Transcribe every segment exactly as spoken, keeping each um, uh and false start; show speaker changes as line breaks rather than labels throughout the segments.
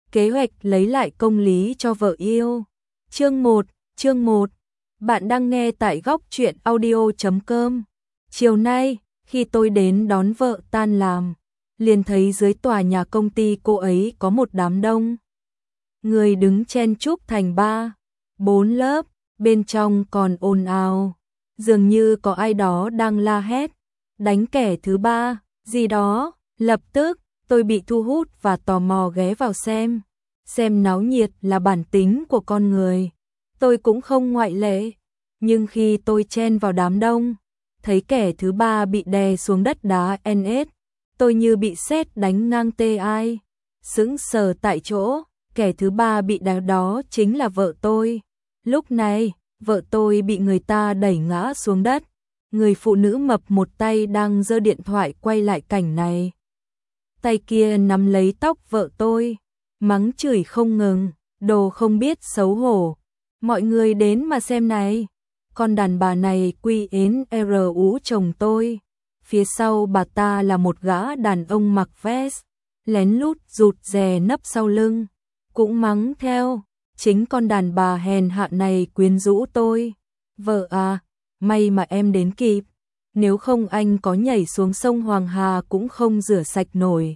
Kế hoạch lấy lại công lý cho vợ yêu. Chương một, chương một. Bạn đang nghe tại góc truyện audio chấm com. Chiều nay, khi tôi đến đón vợ tan làm, liền thấy dưới tòa nhà công ty cô ấy có một đám đông. Người đứng chen chúc thành ba, bốn lớp, bên trong còn ồn ào. Dường như có ai đó đang la hét, đánh kẻ thứ ba, gì đó. Lập tức, tôi bị thu hút và tò mò ghé vào xem. Xem náo nhiệt là bản tính của con người. Tôi cũng không ngoại lệ. Nhưng khi tôi chen vào đám đông, thấy kẻ thứ ba bị đè xuống đất đá en ét, tôi như bị sét đánh ngang tê ai. Sững sờ tại chỗ, kẻ thứ ba bị đá đó chính là vợ tôi. Lúc này, vợ tôi bị người ta đẩy ngã xuống đất. Người phụ nữ mập một tay đang giơ điện thoại quay lại cảnh này. Tay kia nắm lấy tóc vợ tôi, mắng chửi không ngừng, đồ không biết xấu hổ. Mọi người đến mà xem này, con đàn bà này quy ến R U chồng tôi. Phía sau bà ta là một gã đàn ông mặc vest, lén lút rụt rè nấp sau lưng, cũng mắng theo. Chính con đàn bà hèn hạ này quyến rũ tôi. Vợ à, may mà em đến kịp, nếu không anh có nhảy xuống sông Hoàng Hà cũng không rửa sạch nổi.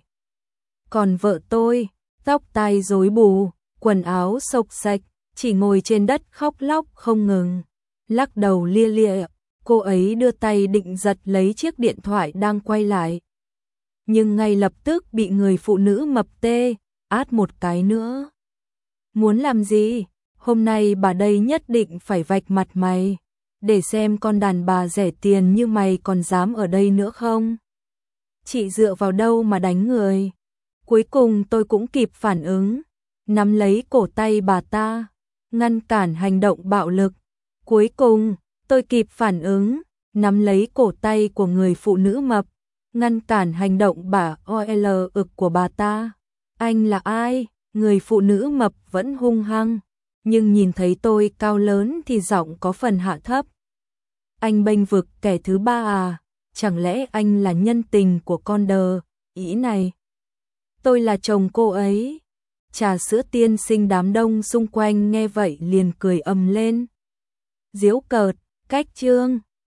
Còn vợ tôi, tóc tai rối bù, quần áo xộc xạch, chỉ ngồi trên đất khóc lóc không ngừng, lắc đầu lia lịa. Cô ấy đưa tay định giật lấy chiếc điện thoại đang quay lại, nhưng ngay lập tức bị người phụ nữ mập tê át một cái nữa. Muốn làm gì? Hôm nay bà đây nhất định phải vạch mặt mày, để xem con đàn bà rẻ tiền như mày còn dám ở đây nữa không? Chị dựa vào đâu mà đánh người? Cuối cùng tôi cũng kịp phản ứng, nắm lấy cổ tay bà ta, ngăn cản hành động bạo lực. Cuối cùng, tôi kịp phản ứng, nắm lấy cổ tay của người phụ nữ mập, ngăn cản hành động bả o lờ ực của bà ta. Anh là ai? Người phụ nữ mập vẫn hung hăng, nhưng nhìn thấy tôi cao lớn thì giọng có phần hạ thấp. Anh bênh vực kẻ thứ ba à? Chẳng lẽ anh là nhân tình của con đờ ý này? Tôi là chồng cô ấy. Trà sữa tiên sinh đám đông xung quanh nghe vậy liền cười ầm lên. Giễu cợt, cách chương.